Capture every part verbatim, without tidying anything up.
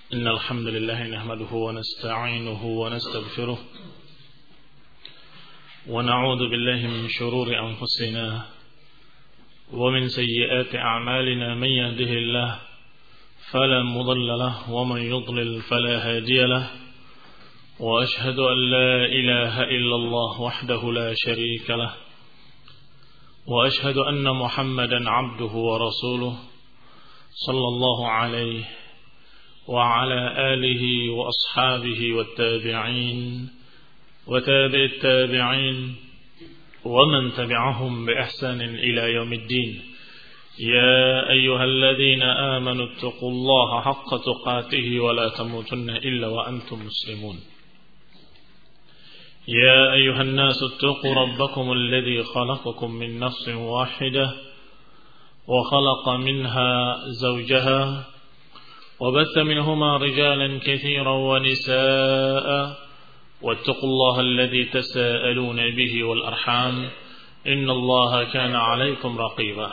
إن الحمد لله نحمده ونستعينه ونستغفره ونعوذ بالله من شرور أنفسنا ومن سيئات أعمالنا. من يهده الله فلا مضل له ومن يضلل فلا هادي له، وأشهد أن لا إله إلا الله وحده لا شريك له، وأشهد أن محمدا عبده ورسوله صلى الله عليه وعلى آله وأصحابه والتابعين وتابع التابعين ومن تبعهم بإحسان إلى يوم الدين. يا أيها الذين آمنوا اتقوا الله حق تقاته ولا تموتن إلا وأنتم مسلمون. يا أيها الناس اتقوا ربكم الذي خلقكم من نفس واحدة وخلق منها زوجها وبث منهما رجالا كثيرا ونساء، واتقوا الله الذي تساءلون به والأرحام إن الله كان عليكم رقيبا.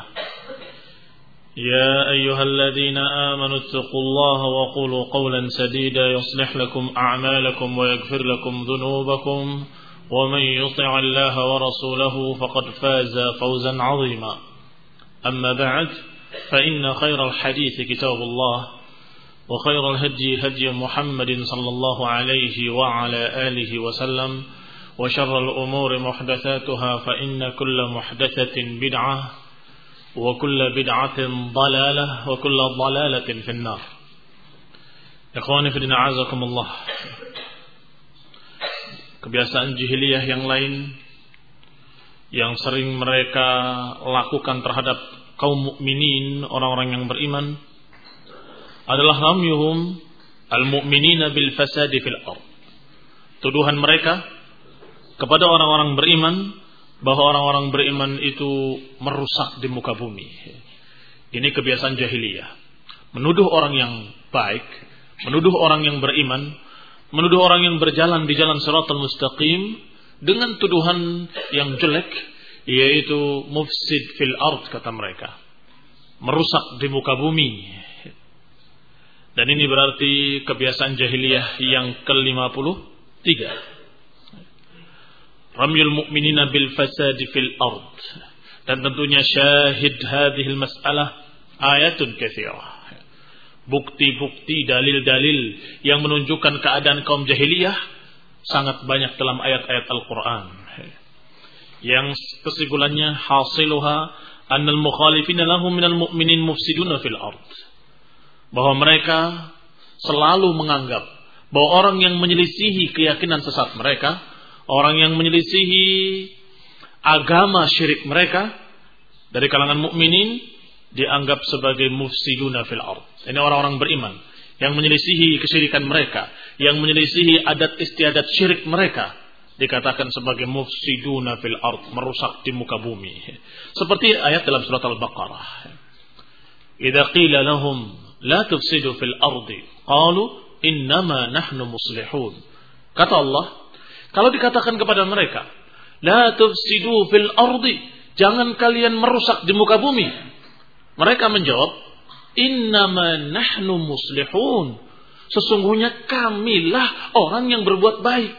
يا أيها الذين آمنوا اتقوا الله وقولوا قولا سديدا يصلح لكم أعمالكم ويغفر لكم ذنوبكم، ومن يطع الله ورسوله فقد فاز فوزا عظيما. أما بعد، فإن خير الحديث كتاب الله، وخير الهدي هدي محمد صلى الله عليه وعلى آله وسلم، وشر الأمور محدثاتها فإن كل محدثة بدعة وكل بدعة ضلالة وكل ضلالة في النار. Ikhwani fi din a'azakumullah. Kebiasaan jahiliyah yang lain yang sering mereka lakukan terhadap kaum mukminin, orang-orang yang beriman, adalah ramyuhum al-mu'minina bil fasadi fil ard. Tuduhan mereka kepada orang-orang beriman bahwa orang-orang beriman itu merusak di muka bumi. Ini kebiasaan jahiliyah. Menuduh orang yang baik, menuduh orang yang beriman, menuduh orang yang berjalan di jalan shiratal mustaqim dengan tuduhan yang jelek, yaitu mufsid fil ard, kata mereka. Merusak di muka bumi. Dan ini berarti kebiasaan jahiliyah yang ke lima puluh tiga. Ramyul mu'minina bil fasadi fil ard. Dan tentunya syahid hadhil mas'alah ayatun katsirah. Bukti-bukti, dalil-dalil yang menunjukkan keadaan kaum jahiliyah sangat banyak dalam ayat-ayat Al-Quran. Yang kesimpulannya hasiluha annal mukhalifina lahum minal mu'minin mufsiduna fil ard. Bahwa mereka selalu menganggap bahwa orang yang menyelisihi keyakinan sesat mereka, orang yang menyelisihi agama syirik mereka dari kalangan mukminin, dianggap sebagai mufsiduna fil ard. Ini orang-orang beriman yang menyelisihi kesyirikan mereka, yang menyelisihi adat istiadat syirik mereka, dikatakan sebagai mufsiduna fil ard, merusak di muka bumi. Seperti ayat dalam surat Al-Baqarah. Idza qila lahum la tufsidu fil ardi qalu innama nahnu muslihun. Kata Allah, kalau dikatakan kepada mereka la tufsidu fil ardi, jangan kalian merusak di muka bumi, mereka menjawab innama nahnu muslihun, sesungguhnya kamilah orang yang berbuat baik.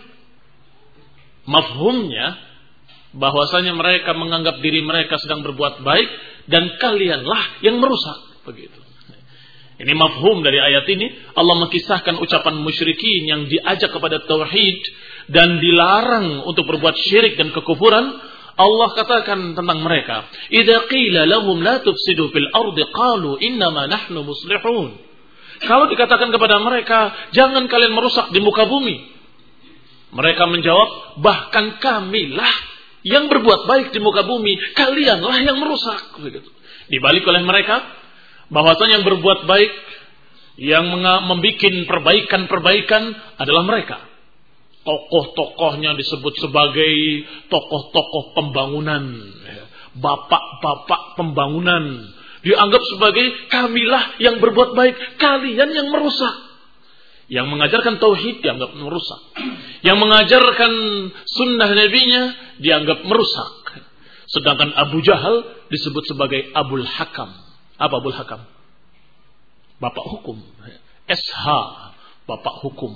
Mafhumnya bahwasanya mereka menganggap diri mereka sedang berbuat baik dan kalianlah yang merusak, begitu. Ini mafhum dari ayat ini. Allah mengisahkan ucapan musyrikin yang diajak kepada tauhid dan dilarang untuk berbuat syirik dan kekufuran. Allah katakan tentang mereka, idza qila lahum la tufsidu fil ardi qalu innama nahnu muslihun. Kalau dikatakan kepada mereka, jangan kalian merusak di muka bumi, mereka menjawab, bahkan kamilah yang berbuat baik di muka bumi, kalianlah yang merusak, begitu. Dibalik oleh mereka bahwasanya yang berbuat baik, yang membuat perbaikan-perbaikan adalah mereka. Tokoh-tokohnya disebut sebagai tokoh-tokoh pembangunan, bapak-bapak pembangunan, dianggap sebagai kamilah yang berbuat baik, kalian yang merusak. Yang mengajarkan tauhid dianggap merusak, yang mengajarkan sunnah nabinya dianggap merusak. Sedangkan Abu Jahal disebut sebagai Abul Hakam. Apa Abul Hakam? Bapak hukum. S H. bapak hukum.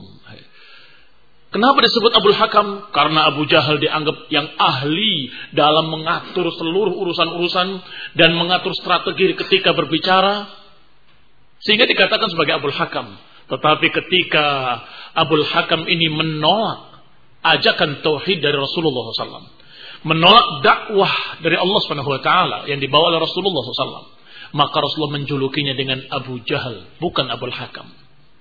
Kenapa disebut Abul Hakam? Karena Abu Jahal dianggap yang ahli dalam mengatur seluruh urusan-urusan dan mengatur strategi ketika berbicara, sehingga dikatakan sebagai Abul Hakam. Tetapi ketika Abul Hakam ini menolak ajakan tauhid dari Rasulullah shallallahu alaihi wasallam, menolak dakwah dari Allah subhanahu wa taala yang dibawa oleh Rasulullah shallallahu alaihi wasallam, maka Rasulullah menjulukinya dengan Abu Jahal, bukan Abul Hakam.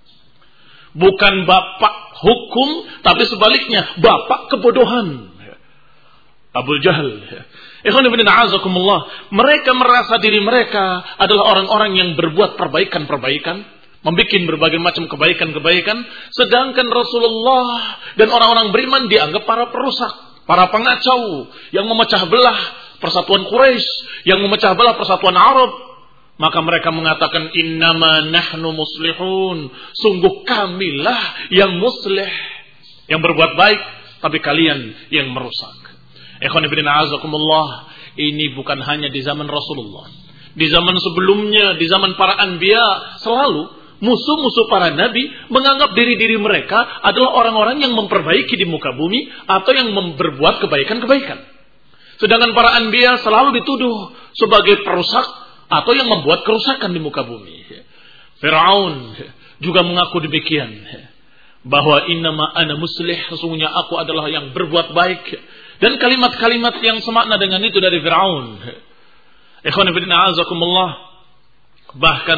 Bukan bapak hukum, tapi sebaliknya bapak kebodohan. Abul Jahal. Ikhwan fillah a'azakumullah, mereka merasa diri mereka adalah orang-orang yang berbuat perbaikan-perbaikan, membuat berbagai macam kebaikan-kebaikan, sedangkan Rasulullah dan orang-orang beriman dianggap para perusak, para pengacau yang memecah belah persatuan Quraisy, yang memecah belah persatuan Arab. Maka mereka mengatakan innama nahnu muslihun, sungguh kamilah yang muslih, yang berbuat baik, tapi kalian yang merusak. Ikhwan fillah a'azakumullah, ini bukan hanya di zaman Rasulullah. Di zaman sebelumnya, di zaman para anbiya, selalu musuh-musuh para nabi menganggap diri-diri mereka adalah orang-orang yang memperbaiki di muka bumi atau yang berbuat kebaikan-kebaikan. Sedangkan para anbiya selalu dituduh sebagai perusak atau yang membuat kerusakan di muka bumi. Fir'aun juga mengaku demikian, bahwa innama ana muslih, sesungguhnya aku adalah yang berbuat baik. Dan kalimat-kalimat yang semakna dengan itu dari Fir'aun. Ikhwan fillah a'azakumullah, bahkan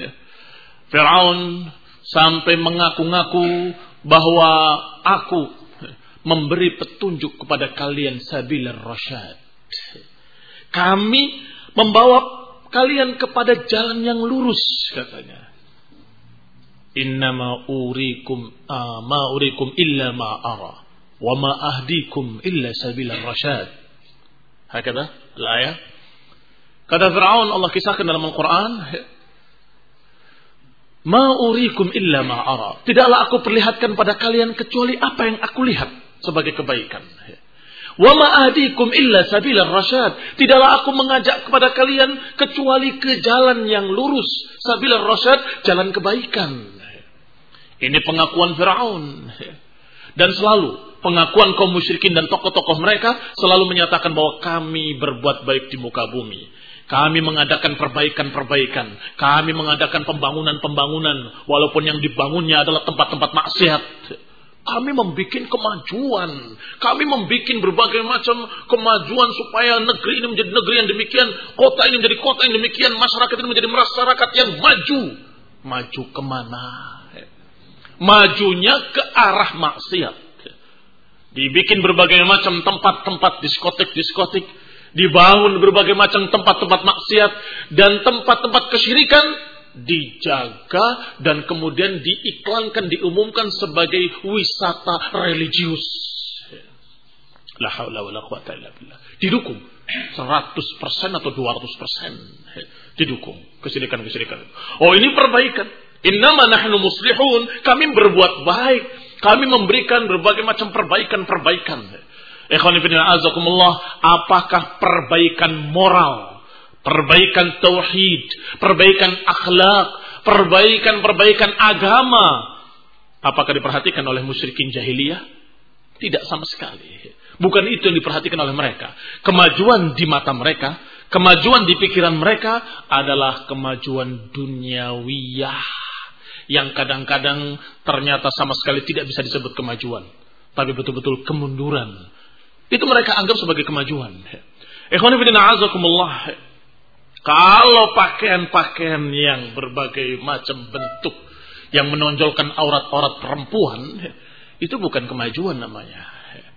Fir'aun sampai mengaku-ngaku bahwa aku memberi petunjuk kepada kalian sabilar rasyad. Kami membawa kalian kepada jalan yang lurus, katanya. Innama urikum ah, ma urikum illa ma ara wa ma ahdikum illa sabilar rasyad. Hakada al-ayat. Kata Fir'aun, Allah kisahkan dalam Al-Quran, ma urikum illa ma ara. Tidaklah aku perlihatkan pada kalian kecuali apa yang aku lihat sebagai kebaikan. Wa ma ahdikum illa sabilar rasyad. Tidaklah aku mengajak kepada kalian kecuali ke jalan yang lurus, sabilar rasyad, jalan kebaikan. Ini pengakuan Fir'aun. Dan selalu pengakuan kaum musyrikin dan tokoh-tokoh mereka selalu menyatakan bahwa kami berbuat baik di muka bumi. Kami mengadakan perbaikan-perbaikan. Kami mengadakan pembangunan-pembangunan walaupun yang dibangunnya adalah tempat-tempat maksiat. Kami membuat kemajuan. Kami membuat berbagai macam kemajuan supaya negeri ini menjadi negeri yang demikian, kota ini menjadi kota yang demikian, masyarakat ini menjadi masyarakat yang maju. Maju kemana? Majunya ke arah maksiat. Dibikin berbagai macam tempat-tempat diskotik-diskotik, dibangun berbagai macam tempat-tempat maksiat dan tempat-tempat kesyirikan, dijaga dan kemudian diiklankan, diumumkan sebagai wisata religius. La haula wala quwata illa billah. Didukung seratus persen atau dua ratus persen didukung kesyirikan-kesyirikan. Oh, ini perbaikan. Innama nahnu muslihun, kami berbuat baik, kami memberikan berbagai macam perbaikan-perbaikan. Ikhwan fillah azakumullah, apakah perbaikan moral, perbaikan tauhid, perbaikan akhlak, perbaikan-perbaikan agama, apakah diperhatikan oleh musyrikin jahiliyah? Tidak sama sekali. Bukan itu yang diperhatikan oleh mereka. Kemajuan di mata mereka, kemajuan di pikiran mereka adalah kemajuan duniawiyah, yang kadang-kadang ternyata sama sekali tidak bisa disebut kemajuan, tapi betul-betul kemunduran. Itu mereka anggap sebagai kemajuan. Ikhwan fillah a'azakumullah, kalau pakaian-pakaian yang berbagai macam bentuk yang menonjolkan aurat-aurat perempuan, itu bukan kemajuan namanya.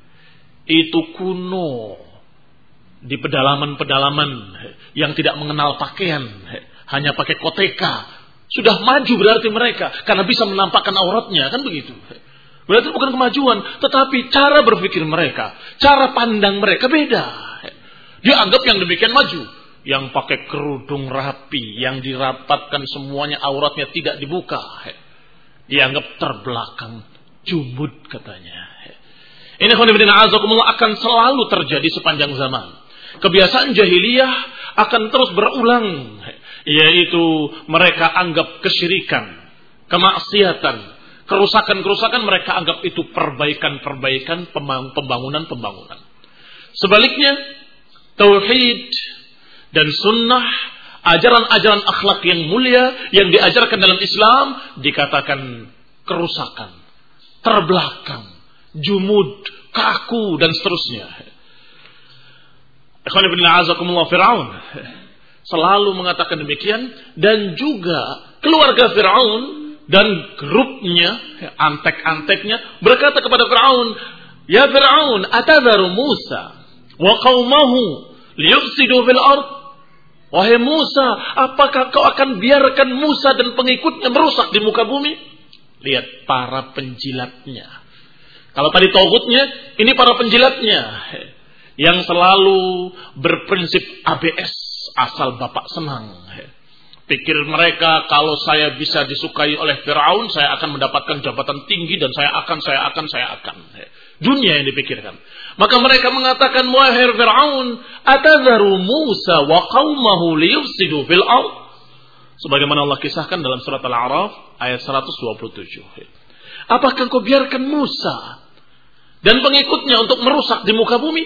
Itu kuno. Di pedalaman-pedalaman yang tidak mengenal pakaian, hanya pakai koteka, sudah maju berarti mereka, karena bisa menampakkan auratnya, kan begitu. Berarti bukan kemajuan, tetapi cara berpikir mereka, cara pandang mereka beda. Dia anggap yang demikian maju. Yang pakai kerudung rapi, yang dirapatkan semuanya auratnya tidak dibuka, dianggap terbelakang, jumud katanya. Ini akan selalu terjadi sepanjang zaman. Kebiasaan jahiliyah akan terus berulang, yaitu mereka anggap kesyirikan, kemaksiatan, Kerusakan-kerusakan mereka anggap itu perbaikan-perbaikan, pembangunan-pembangunan. Sebaliknya, tauhid dan sunnah, ajaran-ajaran akhlak yang mulia yang diajarkan dalam Islam dikatakan kerusakan, terbelakang, jumud, kaku dan seterusnya. Ikhwan ibn a'azakumullah, Fir'aun selalu mengatakan demikian, dan juga keluarga Fir'aun dan grupnya, antek-anteknya berkata kepada Fir'aun, "Ya Fir'aun, atadharu Musa wa qaumahu liyufsidu fil ard?" Wahai Musa, apakah kau akan biarkan Musa dan pengikutnya merusak di muka bumi? Lihat para penjilatnya. Kalau tadi tauhidnya, ini para penjilatnya yang selalu berprinsip A B S, asal bapak senang. Pikir mereka, kalau saya bisa disukai oleh Fir'aun, saya akan mendapatkan jabatan tinggi dan saya akan, saya akan, saya akan. Dunia yang dipikirkan. Maka mereka mengatakan, wahai Fir'aun, atadharu Musa wa qaumahu liyufsidu fil ard. Sebagaimana Allah kisahkan dalam surat Al-A'raf ayat seratus dua puluh tujuh. Apakah kau biarkan Musa dan pengikutnya untuk merusak di muka bumi?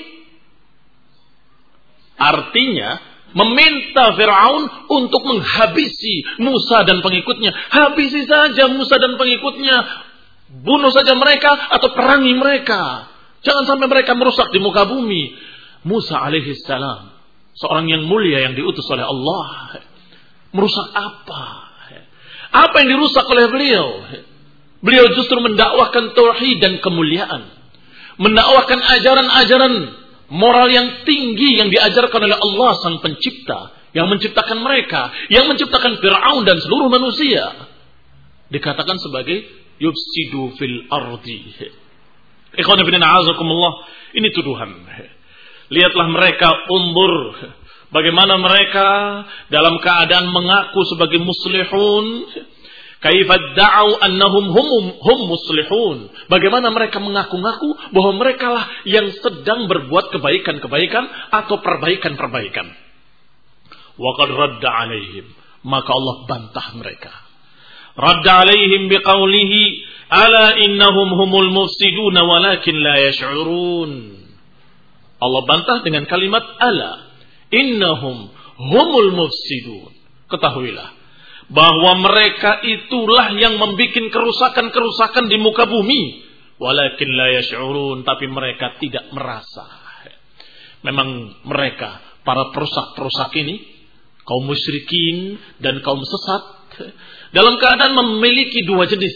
Artinya, meminta Fir'aun untuk menghabisi Musa dan pengikutnya. Habisi saja Musa dan pengikutnya. Bunuh saja mereka atau perangi mereka. Jangan sampai mereka merusak di muka bumi. Musa alaihi salam, seorang yang mulia yang diutus oleh Allah, merusak apa? Apa yang dirusak oleh beliau? Beliau justru mendakwahkan tauhid dan kemuliaan. Mendakwahkan ajaran-ajaran moral yang tinggi yang diajarkan oleh Allah sang pencipta, yang menciptakan mereka, yang menciptakan Fir'aun dan seluruh manusia. Dikatakan sebagai yufsidu fil ardi. Ikhwan fillah a'azakumullah, ini tuduhan. Lihatlah mereka, undur bagaimana mereka dalam keadaan mengaku sebagai muslihun. Kaifa da'u annahum hum hum muslihun. Bagaimana mereka mengaku-ngaku bahwa mereka lah yang sedang berbuat kebaikan-kebaikan atau perbaikan-perbaikan. Wa qad radda 'alaihim, maka Allah bantah mereka. Radda 'alaihim biqaulihi, ala innahum humul mufsidun walakin la yash'urun. Allah bantah dengan kalimat ala innahum humul mufsidun. Ketahuilah bahwa mereka itulah yang membuat kerusakan-kerusakan di muka bumi. Walakin la yash'urun, tapi mereka tidak merasa. Memang mereka, para perusak-perusak ini, kaum musyrikin dan kaum sesat, dalam keadaan memiliki dua jenis.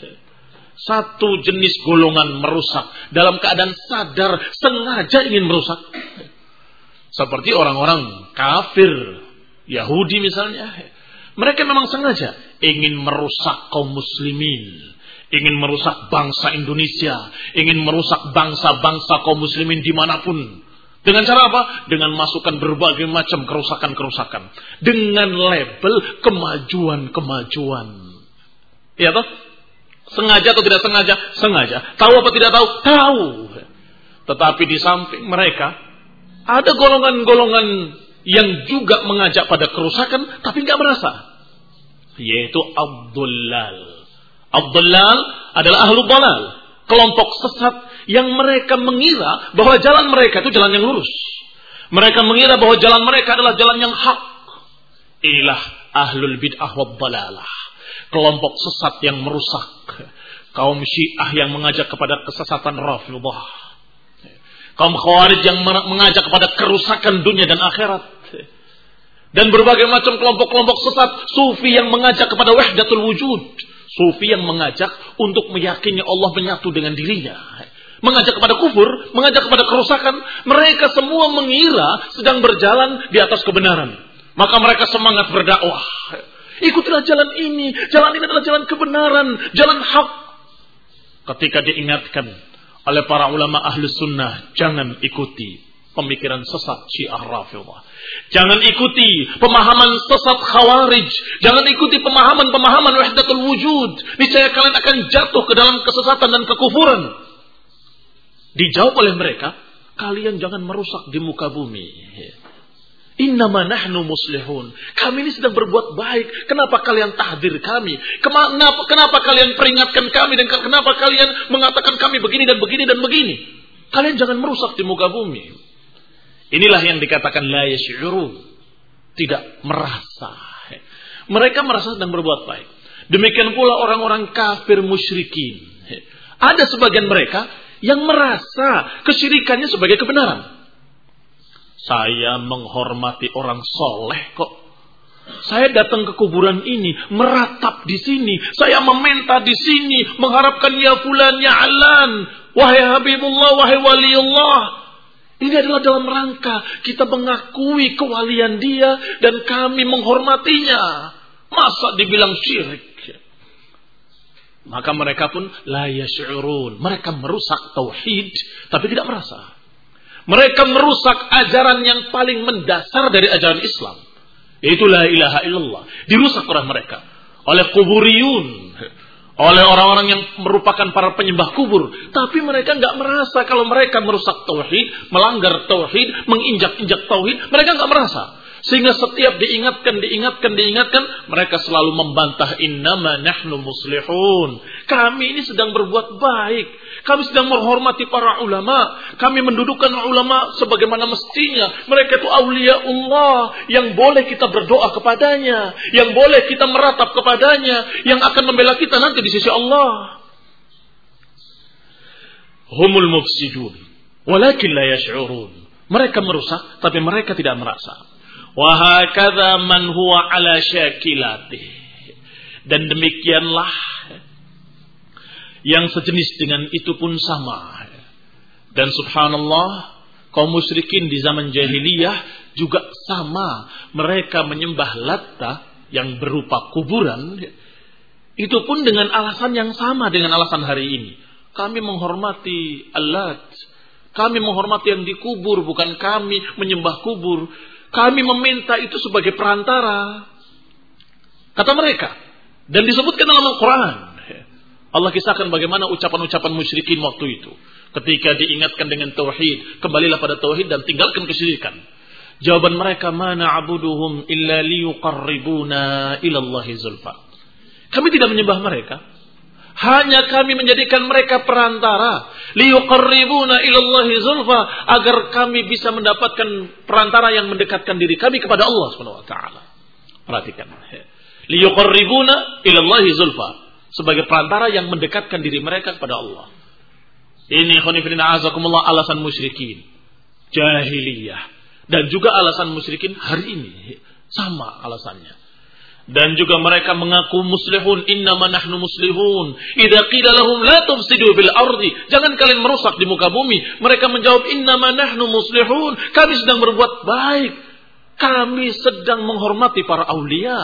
Satu jenis golongan merusak dalam keadaan sadar, sengaja ingin merusak. Seperti orang-orang kafir, Yahudi misalnya. Mereka memang sengaja ingin merusak kaum muslimin, ingin merusak bangsa Indonesia, ingin merusak bangsa-bangsa kaum muslimin dimanapun. Dengan cara apa? Dengan masukkan berbagai macam kerusakan-kerusakan. Dengan label kemajuan-kemajuan. Ya toh? Sengaja atau tidak sengaja? Sengaja. Tahu apa tidak tahu? Tahu. Tetapi di samping mereka, ada golongan-golongan yang juga mengajak pada kerusakan, tapi nggak merasa. Yaitu Abdullal. Abdullal adalah ahlu dalal, kelompok sesat yang mereka mengira bahwa jalan mereka itu jalan yang lurus. Mereka mengira bahwa jalan mereka adalah jalan yang hak. Inilah ahlul bid'ah wad dalalah, kelompok sesat yang merusak. Kaum Syiah yang mengajak kepada kesesatan Rafidhah. Kaum Khawarij yang mengajak kepada kerusakan dunia dan akhirat. Dan berbagai macam kelompok-kelompok sesat. Sufi yang mengajak kepada wahdatul wujud. Sufi yang mengajak untuk meyakini Allah menyatu dengan dirinya. Mengajak kepada kufur, mengajak kepada kerusakan. Mereka semua mengira sedang berjalan di atas kebenaran. Maka mereka semangat berdakwah. Ikutilah jalan ini. Jalan ini adalah jalan kebenaran. Jalan hak. Ketika diingatkan oleh para ulama ahli sunnah, jangan ikuti pemikiran sesat Syiah Rafidhah. Jangan ikuti pemahaman sesat Khawarij. Jangan ikuti pemahaman-pemahaman wahdatul wujud. Niscaya kalian akan jatuh ke dalam kesesatan dan kekufuran. Dijawab oleh mereka, kalian jangan merusak di muka bumi. Innama nahnu muslihun. Kami ini sedang berbuat baik. Kenapa kalian tahdir kami? Kenapa, kenapa kalian peringatkan kami? Dan kenapa kalian mengatakan kami begini dan begini dan begini? Kalian jangan merusak di muka bumi. Inilah yang dikatakan la yash'urun. Tidak merasa. Mereka merasa sedang berbuat baik. Demikian pula orang-orang kafir musyrikin. Ada sebagian mereka yang merasa kesyirikannya sebagai kebenaran. Saya menghormati orang soleh kok. Saya datang ke kuburan ini, meratap di sini. Saya meminta di sini, mengharapkan ya fulan, ya alan. Wahai Habibullah, wahai waliullah. Ini adalah dalam rangka kita mengakui kewalian dia dan kami menghormatinya. Masa dibilang syirik? Maka mereka pun la yash'urun. Mereka merusak tauhid, tapi tidak merasa. Mereka merusak ajaran yang paling mendasar dari ajaran Islam. Yaitu la ilaha illallah. Dirusak oleh mereka. Oleh kuburiyun. Oleh orang-orang yang merupakan para penyembah kubur. Tapi mereka nggak merasa kalau mereka merusak tauhid, melanggar tauhid, menginjak-injak tauhid. Mereka nggak merasa. Sehingga setiap diingatkan, diingatkan, diingatkan, mereka selalu membantah, innama nahnu muslihun. Kami ini sedang berbuat baik. Kami sedang menghormati para ulama. Kami mendudukan ulama sebagaimana mestinya. Mereka itu awliya Allah yang boleh kita berdoa kepadanya, yang boleh kita meratap kepadanya, yang akan membela kita nanti di sisi Allah. Humul mufsidun, walakin la yash'urun. Mereka merusak, tapi mereka tidak merasa. Wa hakadha man huwa ala syakilatih. Dan demikianlah yang sejenis dengan itu pun sama. Dan subhanallah, kaum musyrikin di zaman jahiliyah juga sama. Mereka menyembah Latta yang berupa kuburan. Itu pun dengan alasan yang sama dengan alasan hari ini. Kami menghormati Al-Lat. Kami menghormati yang dikubur, bukan kami menyembah kubur. Kami meminta itu sebagai perantara. Kata mereka. Dan disebutkan dalam Al-Quran. Allah kisahkan bagaimana ucapan-ucapan musyrikin waktu itu. Ketika diingatkan dengan tauhid. Kembalilah pada tauhid dan tinggalkan kesyirikan. Jawaban mereka, ma na'buduhum illa liyuqarribuna ilallahi zulfa. Kami tidak menyembah mereka. Hanya kami menjadikan mereka perantara. Liyuqarribuna ilallahi zulfa. Agar kami bisa mendapatkan perantara yang mendekatkan diri kami kepada Allah subhanahu wa taala. Perhatikan. Liyuqarribuna ilallahi zulfa. Sebagai perantara yang mendekatkan diri mereka kepada Allah. Ini khonifidin a'azakumullah alasan musyrikin. Jahiliyah. Dan juga alasan musyrikin hari ini. Sama alasannya. Dan juga mereka mengaku muslihun, innama nahnu muslihun. Idza qila lahum la tufsidu bil ardi, jangan kalian merusak di muka bumi. Mereka menjawab, innama nahnu muslihun, kami sedang berbuat baik. Kami sedang menghormati para aulia.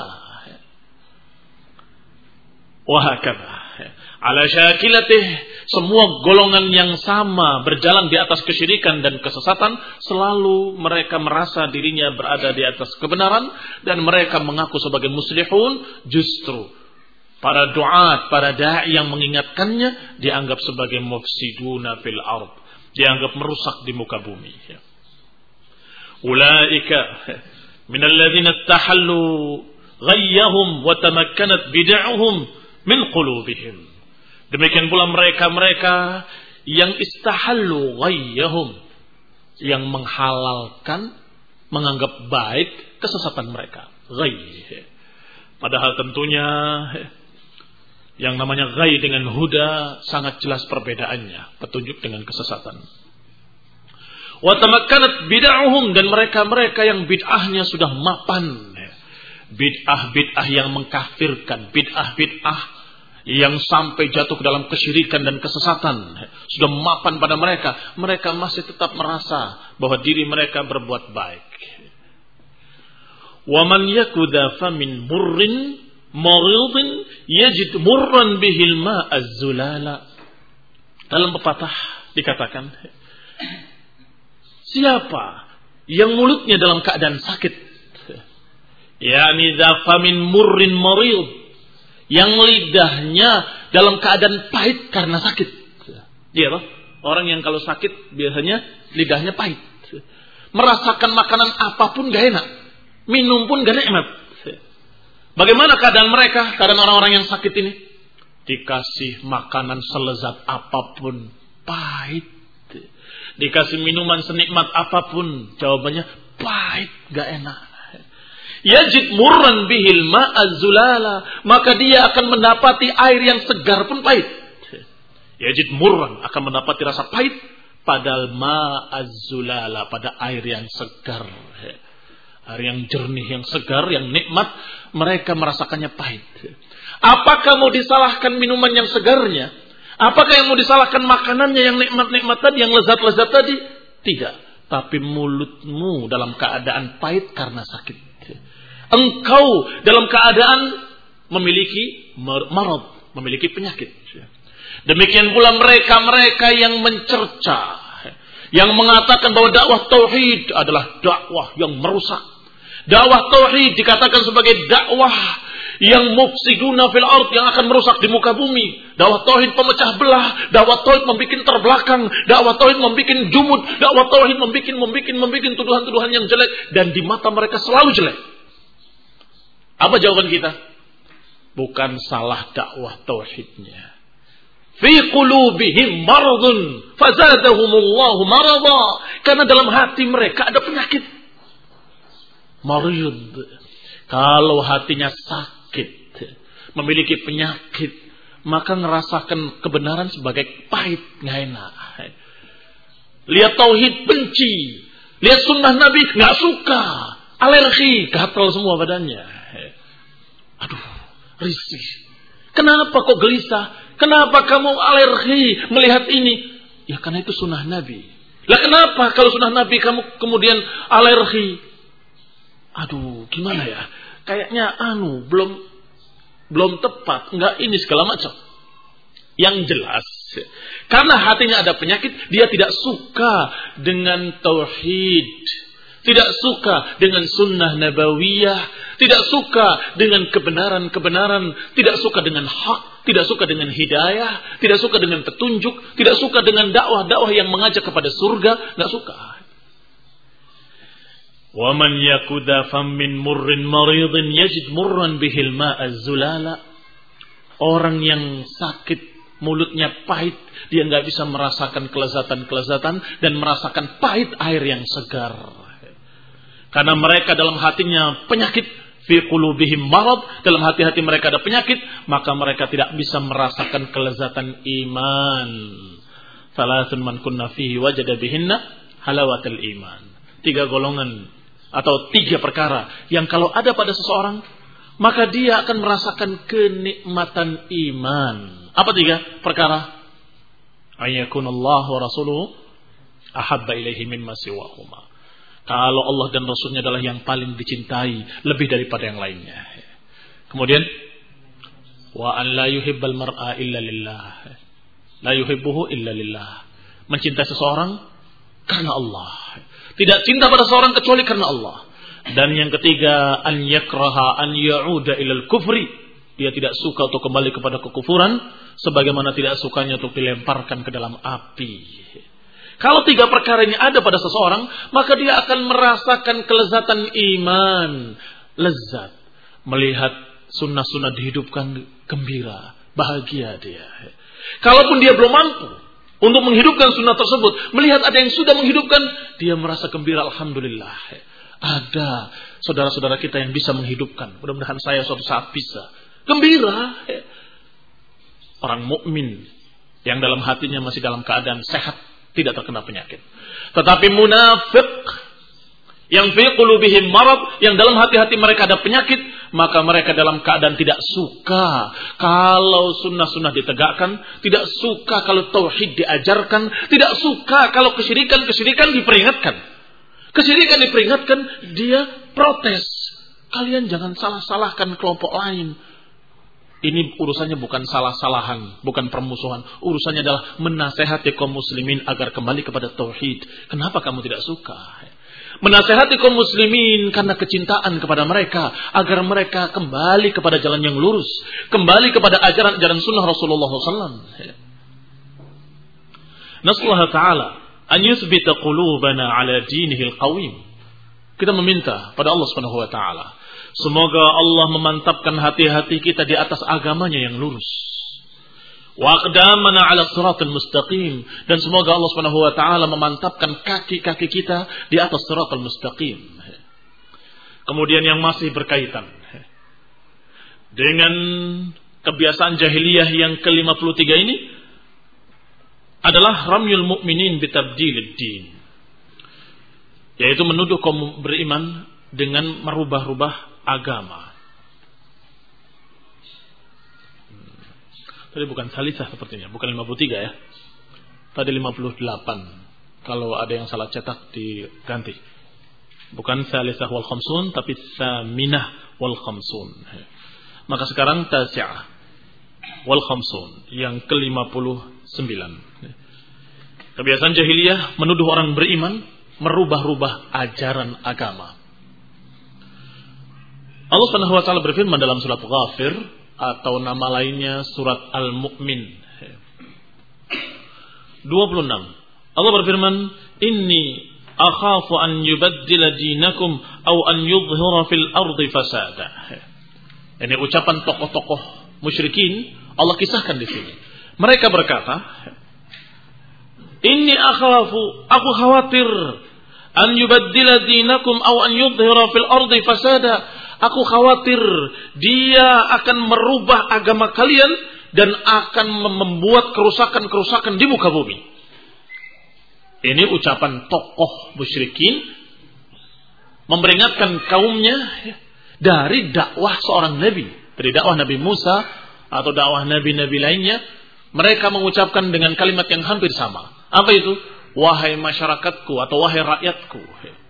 Wa hakadha. Ala syakilatih, semua golongan yang sama berjalan di atas kesyirikan dan kesesatan, selalu mereka merasa dirinya berada di atas kebenaran dan mereka mengaku sebagai muslihun. Justru para duat, para da'i yang mengingatkannya dianggap sebagai mufsiduna fil ard, dianggap merusak di muka bumi. Ulaika minal ladzina istahallu ghayyahum wa tamakkanat bid'ahum min qulubihim. Demikian pula mereka-mereka yang istahallu ghayyahum, yang menghalalkan, menganggap baik kesesatan mereka. Ghayy. Padahal tentunya yang namanya ghayy dengan huda sangat jelas perbedaannya, petunjuk dengan kesesatan. Wa tamakkanat bid'ahum, dan mereka-mereka yang bid'ahnya sudah mapan. Bid'ah-bid'ah yang mengkafirkan, bid'ah-bid'ah yang sampai jatuh ke dalam kesyirikan dan kesesatan, sudah mapan pada mereka. Mereka masih tetap merasa bahwa diri mereka berbuat baik. Wa man yakuda famin murrin maghidin yajid murran bihil ma'az zulala. Dalam pepatah dikatakan, siapa yang mulutnya dalam keadaan sakit, yakni famin murrin marid, yang lidahnya dalam keadaan pahit karena sakit. Iya, orang yang kalau sakit biasanya lidahnya pahit. Merasakan makanan apapun gak enak. Minum pun gak nikmat. Bagaimana keadaan mereka? Keadaan orang-orang yang sakit ini? Dikasih makanan selezat apapun, pahit. Dikasih minuman senikmat apapun, jawabannya pahit, gak enak. Yajid murran bihil ma'azzulala, maka dia akan mendapati air yang segar pun pahit. Yajid murran, akan mendapati rasa pahit, padahal ma'azzulala, pada air yang segar. Air yang jernih, yang segar, yang nikmat, mereka merasakannya pahit. Apakah mau disalahkan minuman yang segarnya? Apakah yang mau disalahkan makanannya yang nikmat-nikmat tadi, yang lezat-lezat tadi? Tidak. Tapi mulutmu dalam keadaan pahit karena sakit. Engkau dalam keadaan memiliki marad, memiliki penyakit. Demikian pula mereka-mereka yang mencerca, yang mengatakan bahwa dakwah tauhid adalah dakwah yang merusak. Dakwah tauhid dikatakan sebagai dakwah yang mufsiduna fil ard, yang akan merusak di muka bumi. Dakwah tauhid pemecah belah, dakwah tauhid membikin terbelakang, dakwah tauhid membikin jumud, dakwah tauhid membikin membikin membikin tuduhan-tuduhan yang jelek, dan di mata mereka selalu jelek. Apa jawaban kita? Bukan salah dakwah tauhidnya. Fi qulubihim maradun fazadahumullahu marada, karena dalam hati mereka ada penyakit. Marid. Kalau hatinya sakit, memiliki penyakit, maka ngerasakan kebenaran sebagai pahit, nggak enak. Lihat tauhid benci, lihat sunnah Nabi nggak suka, alergi, gatal semua badannya. Aduh, risih. Kenapa kok gelisah? Kenapa kamu alergi melihat ini? Ya karena itu sunnah Nabi. Lah kenapa kalau sunnah Nabi kamu kemudian alergi? Aduh, gimana ya? Kayaknya anu belum belum tepat, enggak ini segala macam. Yang jelas, karena hatinya ada penyakit, dia tidak suka dengan tauhid, tidak suka dengan sunnah nabawiyah, tidak suka dengan kebenaran-kebenaran, tidak suka dengan hak, tidak suka dengan hidayah, tidak suka dengan petunjuk, tidak suka dengan dakwah-dakwah yang mengajak kepada surga, enggak suka. Wa man yakuda fam min murrin maridin yajid murran bihil ma'az zulala. Orang yang sakit, mulutnya pahit, dia enggak bisa merasakan kelezatan-kelezatan dan merasakan pahit air yang segar. Karena mereka dalam hatinya penyakit, fi qulubihim marad, dalam hati-hati mereka ada penyakit, maka mereka tidak bisa merasakan kelezatan iman. Salasun man kunna fihi wajada bihinna halawatul iman. Tiga golongan atau tiga perkara yang kalau ada pada seseorang, maka dia akan merasakan kenikmatan iman. Apa tiga perkara? Ayyakunallahu wa rasuluhu ahabba ilaihi mimma siwahuma. Kalau Allah dan Rasulnya adalah yang paling dicintai lebih daripada yang lainnya. Kemudian, wa an la yuhibbal mar'a illa lillah. La yuhibbuhu illa lillah. Mencintai seseorang karena Allah. Tidak cinta pada seorang kecuali karena Allah. Dan yang ketiga, an yakraha an ya'uda ilal kufri. Dia tidak suka untuk kembali kepada kekufuran, sebagaimana tidak sukanya untuk dilemparkan ke dalam api. Kalau tiga perkara ini ada pada seseorang, maka dia akan merasakan kelezatan iman. Lezat. Melihat sunnah-sunnah dihidupkan, gembira, bahagia dia. Kalaupun dia belum mampu untuk menghidupkan sunnah tersebut, melihat ada yang sudah menghidupkan, dia merasa gembira, alhamdulillah. Ada saudara-saudara kita yang bisa menghidupkan. Mudah-mudahan saya suatu saat bisa. Gembira. Orang mukmin yang dalam hatinya masih dalam keadaan sehat, tidak terkena penyakit. Tetapi munafik yang fi qulubihim marad, yang dalam hati-hati mereka ada penyakit, maka mereka dalam keadaan tidak suka kalau sunnah-sunnah ditegakkan, tidak suka kalau tauhid diajarkan, tidak suka kalau kesyirikan-kesyirikan diperingatkan. Kesyirikan diperingatkan, dia protes. Kalian jangan salah-salahkan kelompok lain. Ini urusannya bukan salah-salahan, bukan permusuhan. Urusannya adalah menasehati kaum muslimin agar kembali kepada tauhid. Kenapa kamu tidak suka? Menasehati kaum muslimin karena kecintaan kepada mereka, agar mereka kembali kepada jalan yang lurus, kembali kepada ajaran-ajaran sunnah Rasulullah sallallahu alaihi wasallam. Nasallahu ta'ala an yuthbita qulubana ala dinihil qawim. Kita meminta pada Allah Subhanahu wa taala, semoga Allah memantapkan hati-hati kita di atas agamanya yang lurus. Wa aqdamana ala siratal mustaqim, dan semoga Allah Subhanahu wa taala memantapkan kaki-kaki kita di atas siratal mustaqim. Kemudian yang masih berkaitan dengan kebiasaan jahiliyah yang ke lima puluh tiga ini adalah ramyul mu'minin bitabdilid din, yaitu menuduh kaum beriman dengan merubah-rubah agama. Tadi bukan salisah sepertinya, bukan lima puluh tiga ya. Tadi lima puluh delapan. Kalau ada yang salah cetak diganti. Bukan salisah wal khamsun, tapi saminah wal khamsun. Maka sekarang tasi'ah wal khamsun, yang ke lima puluh sembilan. Kebiasaan jahiliyah menuduh orang beriman merubah-rubah ajaran agama. Allah Subhanahu wa taala berfirman dalam surat Ghafir, atau nama lainnya surat Al-Mu'min dua puluh enam. Allah berfirman, "Inni akhafu an yubaddila dinakum aw an yudhhira fil ardi fasada." Ini ucapan tokoh-tokoh musyrikin Allah kisahkan di sini. Mereka berkata, "Inni akhafu, aku khawatir an yubaddila dinakum aw an yudhhira fil ardi fasada." Aku khawatir dia akan merubah agama kalian dan akan membuat kerusakan-kerusakan di muka bumi. Ini ucapan tokoh musyrikin memperingatkan kaumnya dari dakwah seorang nabi, dari dakwah Nabi Musa atau dakwah nabi-nabi lainnya. Mereka mengucapkan dengan kalimat yang hampir sama. Apa itu? Wahai masyarakatku atau wahai rakyatku,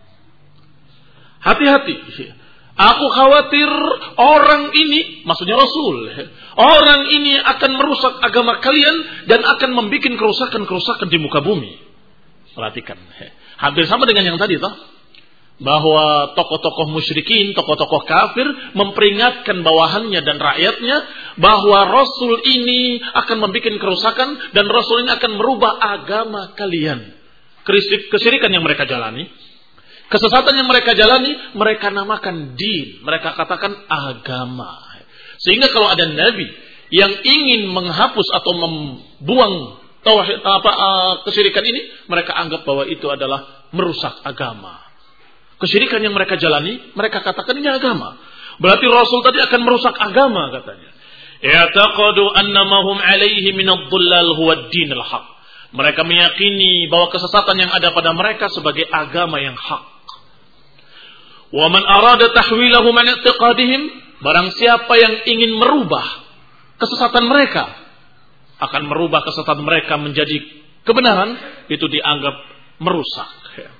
hati-hati. Aku khawatir orang ini, maksudnya Rasul, orang ini akan merusak agama kalian dan akan membuat kerusakan-kerusakan di muka bumi. Perhatikan, hampir sama dengan yang tadi, toh, bahwa tokoh-tokoh musyrikin, tokoh-tokoh kafir memperingatkan bawahannya dan rakyatnya bahwa Rasul ini akan membuat kerusakan dan Rasul ini akan merubah agama kalian. Kesyirikan yang mereka jalani, kesesatan yang mereka jalani, mereka namakan din, mereka katakan agama. Sehingga kalau ada nabi yang ingin menghapus atau membuang tauhid apa uh, kesyirikan ini, mereka anggap bahwa itu adalah merusak agama. Kesyirikan yang mereka jalani, mereka katakan ini agama. Berarti Rasul tadi akan merusak agama, katanya. Ya'taqadu annamahum alaihi minadh-dhullal huwa ad-dinul haq. Mereka meyakini bahwa kesesatan yang ada pada mereka sebagai agama yang hak. Wa man arada tahwilahu man i'tiqadihim, barang siapa yang ingin merubah kesesatan mereka, akan merubah kesesatan mereka menjadi kebenaran, itu dianggap merusak.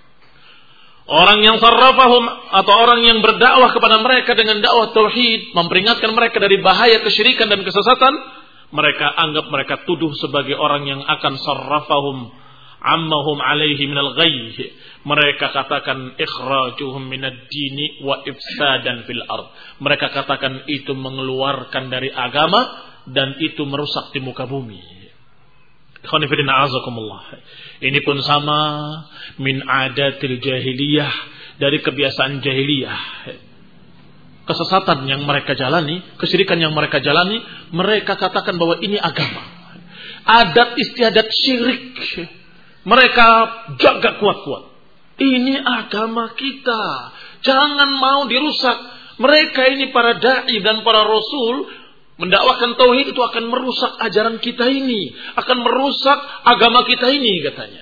Orang yang sarrafahum, atau orang yang berdakwah kepada mereka dengan dakwah tauhid, memperingatkan mereka dari bahaya kesyirikan dan kesesatan, mereka anggap, mereka tuduh sebagai orang yang akan sarrafahum ammahum alaihi minal ghayy. Mereka katakan ikhrajuhum minad dini wa ifsadan fil ard. Mereka katakan itu mengeluarkan dari agama dan itu merusak di muka bumi. Khonifidina azakumullah. Ini pun sama min adatil jahiliyah, dari kebiasaan jahiliyah. Kesesatan yang mereka jalani, kesyirikan yang mereka jalani, mereka katakan bahwa ini agama. Adat istiadat syirik mereka jaga kuat-kuat. Ini agama kita, jangan mau dirusak. Mereka ini para da'i dan para rasul mendakwakan tauhid itu akan merusak ajaran kita ini, akan merusak agama kita ini, katanya.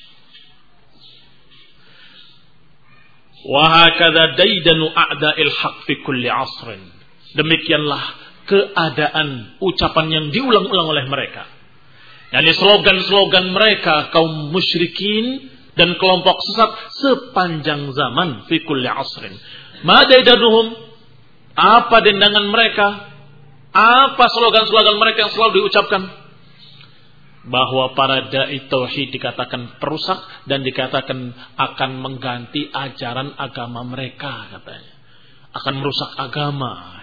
Wa hakadha daidanu a'da'il haq fi kulli 'asrin. Demikianlah keadaan ucapan yang diulang-ulang oleh mereka. Yani slogan-slogan mereka kaum musyrikin dan kelompok sesat sepanjang zaman, fi kulli 'asrin. Ma daidanuhum, apa dendangan mereka? Apa slogan-slogan mereka yang selalu diucapkan? Bahwa para dai tauhid dikatakan perusak dan dikatakan akan mengganti ajaran agama mereka, katanya. Akan merusak agama.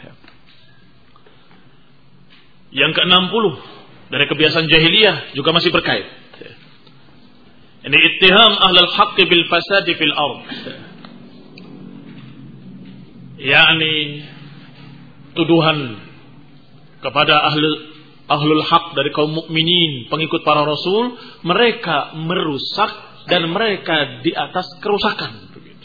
Yang ke enam puluh dari kebiasaan jahiliyah juga masih berkait. Ini ittiham ahlul haqqi bil fasadi fil ard. yakni tuduhan kepada ahlul ahlul haq dari kaum mukminin, pengikut para rasul, mereka merusak dan mereka di atas kerusakan. Begitu.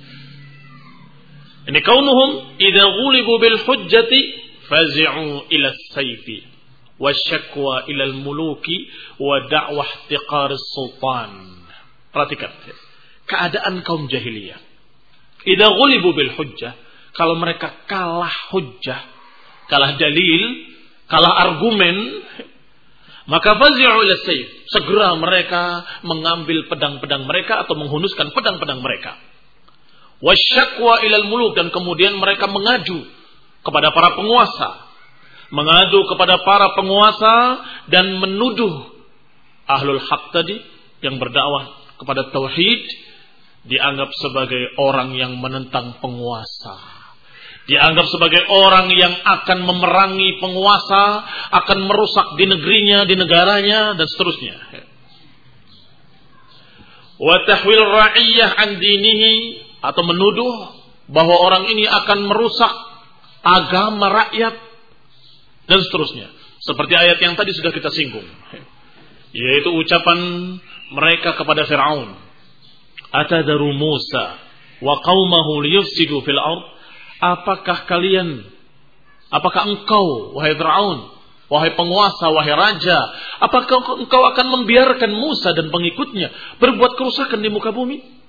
Ini kaunuhum idza ghulibu bil hujjati fazi'u ila as-sayfi wasyakwa ila al-muluki wa da'wah ihtiqar as-sultan. Perhatikan keadaan kaum jahiliyah. Idza ghulibu bil hujjah, kalau mereka kalah hujjah, kalah dalil, kalah argumen, maka fazi'u ila sayf, segera mereka mengambil pedang-pedang mereka atau menghunuskan pedang-pedang mereka. Wasyakwa ilal muluk, dan kemudian mereka mengaju kepada para penguasa, mengadu kepada para penguasa dan menuduh ahlul haq tadi yang berdakwah kepada tauhid dianggap sebagai orang yang menentang penguasa, dianggap sebagai orang yang akan memerangi penguasa, akan merusak di negerinya, di negaranya, dan seterusnya. Wa tahwil ra'iyah an dinihi, atau menuduh bahwa orang ini akan merusak agama rakyat, dan seterusnya. Seperti ayat yang tadi sudah kita singgung, yaitu ucapan mereka kepada Fir'aun, atadaru Musa wa qaumahu liyufsidu fil ard. Apakah kalian, apakah engkau, wahai Fir'aun, wahai penguasa, wahai raja, apakah engkau akan membiarkan Musa dan pengikutnya berbuat kerusakan di muka bumi?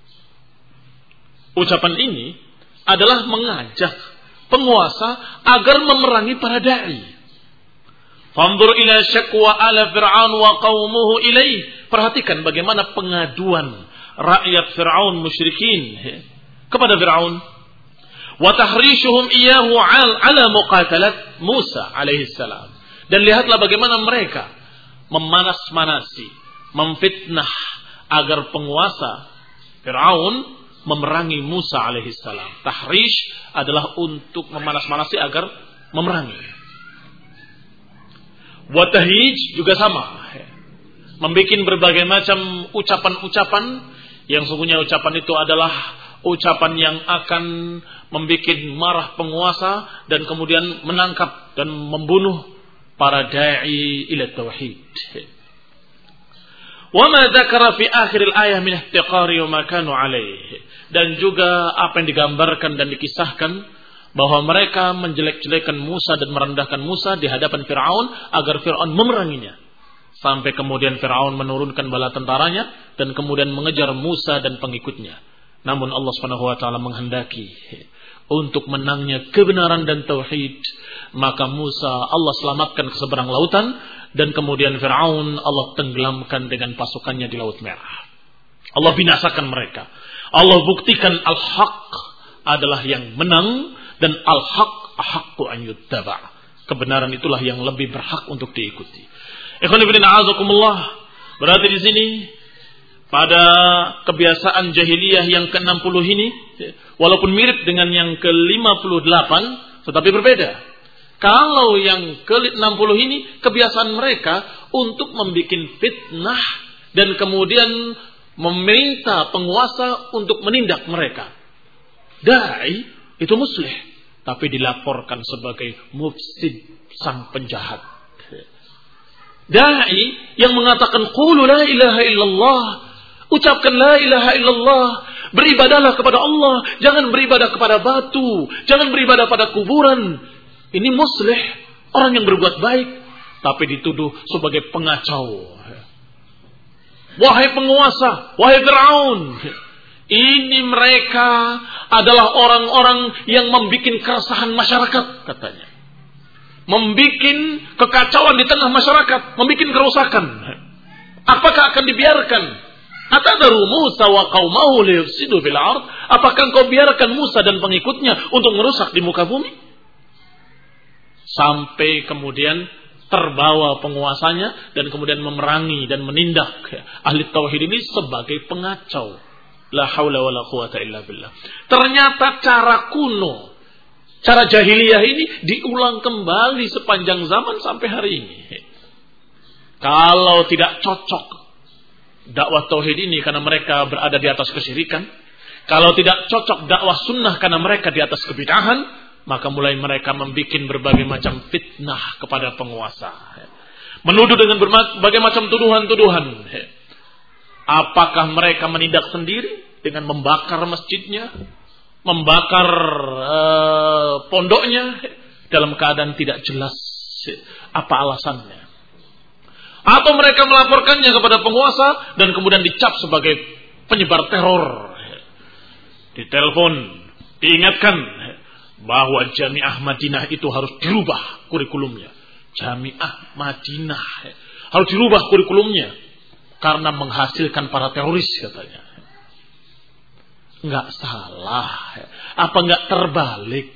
Ucapan ini adalah mengajak penguasa agar memerangi para da'i. Fanzur ila syakwa ala Fir'aun wa qaumuhu ilaih. Perhatikan bagaimana pengaduan rakyat Fir'aun musyrikin kepada Fir'aun. Wa tahrishuhum iyyahu ala muqatalat Musa alaihi salam. Dan lihatlah bagaimana mereka memanas-manasi, memfitnah agar penguasa Fir'aun memerangi Musa alaihi salam. Tahrish adalah untuk memanas-manasi agar memerangi. Wa tahrij juga sama. Membikin berbagai macam ucapan-ucapan yang sungguhnya ucapan itu adalah ucapan yang akan membikin marah penguasa dan kemudian menangkap dan membunuh para da'i ila tauhid. Wa ma dzakara fi akhir al-ayah min ihtiqari wa ma kanu alaihi. Dan juga apa yang digambarkan dan dikisahkan bahwa mereka menjelek-jelekan Musa dan merendahkan Musa di hadapan Fir'aun agar Fir'aun memeranginya. Sampai kemudian Fir'aun menurunkan bala tentaranya dan kemudian mengejar Musa dan pengikutnya. Namun Allah Subhanahu wa taala menghendaki untuk menangnya kebenaran dan tauhid, maka Musa Allah selamatkan ke seberang lautan dan kemudian Fir'aun Allah tenggelamkan dengan pasukannya di Laut Merah. Allah binasakan mereka. Allah buktikan al-haq adalah yang menang dan al-haq ahaqqu an yuttaba'. Kebenaran itulah yang lebih berhak untuk diikuti. Ikhwan fillah a'azakumullah. Berarti di sini pada kebiasaan jahiliyah yang ke enam puluh ini, walaupun mirip dengan yang ke lima puluh delapan, tetapi berbeda. Kalau yang ke enam puluh ini, kebiasaan mereka untuk membuat fitnah dan kemudian meminta penguasa untuk menindak mereka. Da'i itu muslih, tapi dilaporkan sebagai mufsid, sang penjahat. Da'i yang mengatakan qulu la ilaha illallah, ucapkan la ilaha illallah, beribadahlah kepada Allah, jangan beribadah kepada batu, jangan beribadah pada kuburan. Ini muslih, orang yang berbuat baik, tapi dituduh sebagai pengacau. Wahai penguasa, wahai Fir'aun, ini mereka adalah orang-orang yang membuat keresahan masyarakat, katanya. Membuat kekacauan di tengah masyarakat, membuat kerusakan. Apakah akan dibiarkan? Atadaru Musa wa qaumahu liyufsidu fil ard? Apakah engkau biarkan Musa dan pengikutnya untuk merusak di muka bumi? Sampai kemudian terbawa penguasanya dan kemudian memerangi dan menindak ahli tauhid ini sebagai pengacau. La haula wala quwata illa billah. Ternyata cara kuno, cara jahiliyah ini diulang kembali sepanjang zaman sampai hari ini. Kalau tidak cocok dakwah tauhid ini karena mereka berada di atas kesyirikan. Kalau tidak cocok dakwah sunnah karena mereka di atas kebid'ahan, maka mulai mereka membuat berbagai macam fitnah kepada penguasa. Menuduh dengan berbagai macam tuduhan-tuduhan. Apakah mereka menindak sendiri dengan membakar masjidnya, membakar uh, pondoknya dalam keadaan tidak jelas apa alasannya? Atau mereka melaporkannya kepada penguasa dan kemudian dicap sebagai penyebar teror. Ditelepon, diingatkan bahwa Jami'ah Madinah itu harus dirubah kurikulumnya. Jami'ah Madinah harus dirubah kurikulumnya karena menghasilkan para teroris katanya. Enggak salah. Apa enggak terbalik?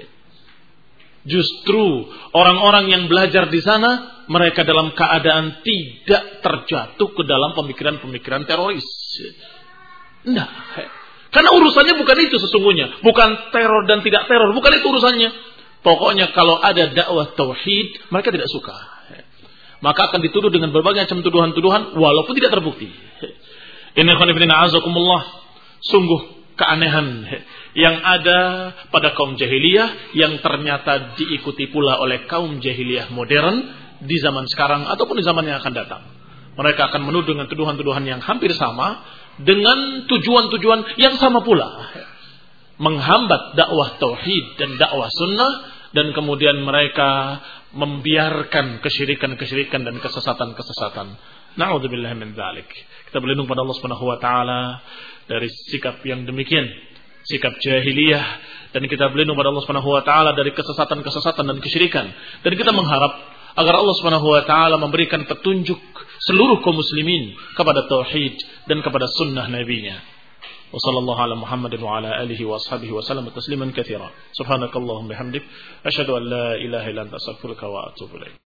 Justru orang-orang yang belajar di sana, mereka dalam keadaan tidak terjatuh ke dalam pemikiran-pemikiran teroris. Enggak. Karena urusannya bukan itu sesungguhnya. Bukan teror dan tidak teror. Bukan itu urusannya. Pokoknya kalau ada dakwah tauhid, mereka tidak suka. Maka akan dituduh dengan berbagai macam tuduhan-tuduhan walaupun tidak terbukti. Inna khonifidina azakumullah. Sungguh keanehan yang ada pada kaum jahiliyah yang ternyata diikuti pula oleh kaum jahiliyah modern di zaman sekarang ataupun di zaman yang akan datang. Mereka akan menuduh dengan tuduhan-tuduhan yang hampir sama dengan tujuan-tujuan yang sama pula. Menghambat dakwah tauhid dan dakwah sunnah dan kemudian mereka membiarkan kesyirikan-kesyirikan dan kesesatan-kesesatan. Na'udzubillah min dzalik. Kita berlindung pada Allah Subhanahu wa taala dari sikap yang demikian, sikap jahiliyah, dan kita berlindung pada Allah Subhanahu wa taala dari kesesatan-kesesatan dan kesyirikan. Dan kita mengharap agar Allah Subhanahu wa taala memberikan petunjuk seluruh kaum muslimin kepada tauhid dan kepada sunnah nabinya. Wa sallallahu ala Muhammadin wa ala alihi wa ashabihi wa sallam tasliman katsira. Subhanakallahumma bihamdik asyhadu an la ilaha illa anta astaghfiruka wa atubu ilaik.